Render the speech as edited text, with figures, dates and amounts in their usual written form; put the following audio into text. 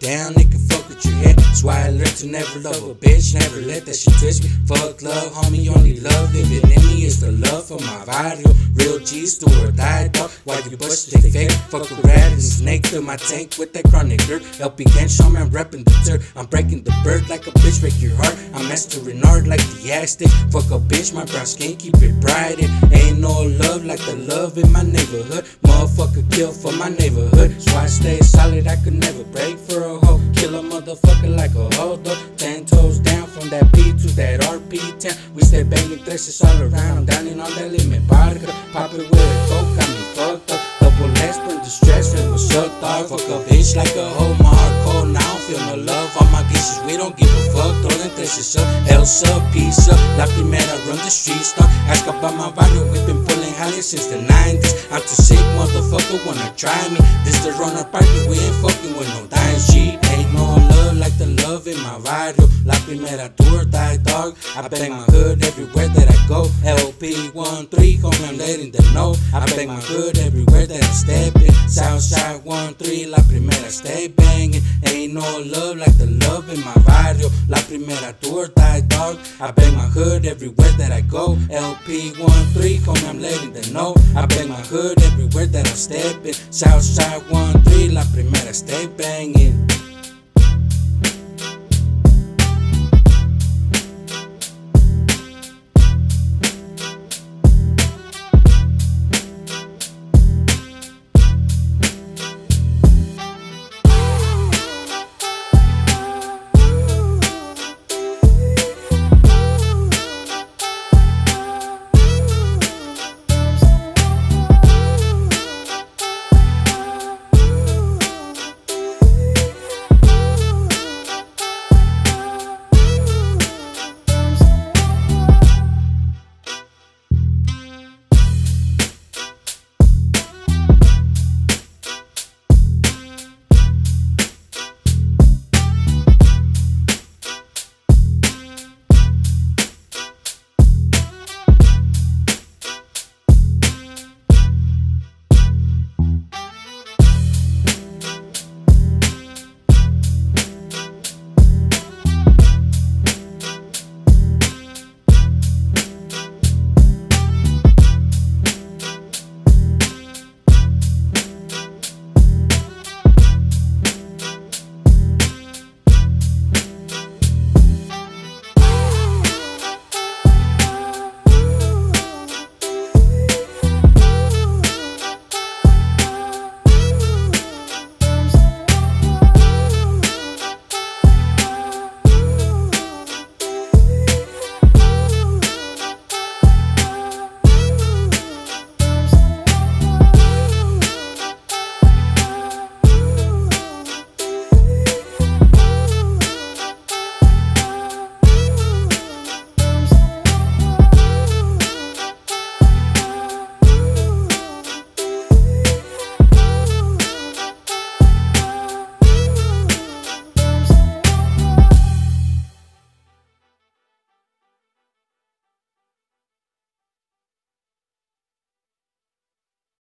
down, they can fuck with your head. That's why I learned to never love a bitch, never let that shit twist me. Fuck love, homie, only love living in me is the love for my barrio. Real G's do or die, dog. Why you bust they fake? Fuck a rat and snake, fill my tank with that chronic dirt. LP gang, show me I'm reppin' the dirt. I'm breaking the bird like a bitch, break your heart. I'm mastering art like the Aztec. Fuck a bitch, my brown skin, keep it bright. And ain't no love like the love in my neighborhood. Motherfucker kill for my neighborhood. So I stay solid, I could never break for a hoe. Kill a motherfucker like a hoe, though. 10 toes down from that P to that RP10. We stay banging threshes all around. I'm downing on that limit. Vodka, pop it with a coke, got me fucked up. Double S, bring the stress, and what's up, dog? Fuck a bitch like a hoe, my heart cold. Now I don't feel no love. All my bitches, we don't give a fuck. Throw them threshes up, else up, peace up. La primera, run the streets, dog. Ask about my barrio, we been pulling Holly since the 90s. I'm too sick, motherfucker, wanna try me. This the runner party, we ain't fucking with no dying shit. Ain't no love like the love in my barrio. La primera, do or die, dog. I bang my hood everywhere that I go. LP13, homie, I'm letting them know. I bang my hood everywhere that I step in. Southside 13, la primera, stay banging. Ain't no love like the love in my barrio. La primera, do or die, dog. I bang my hood everywhere that I go. LP13, homie, I'm letting them know. I bang my hood everywhere that I step in. Southside 13, la primera, stay banging.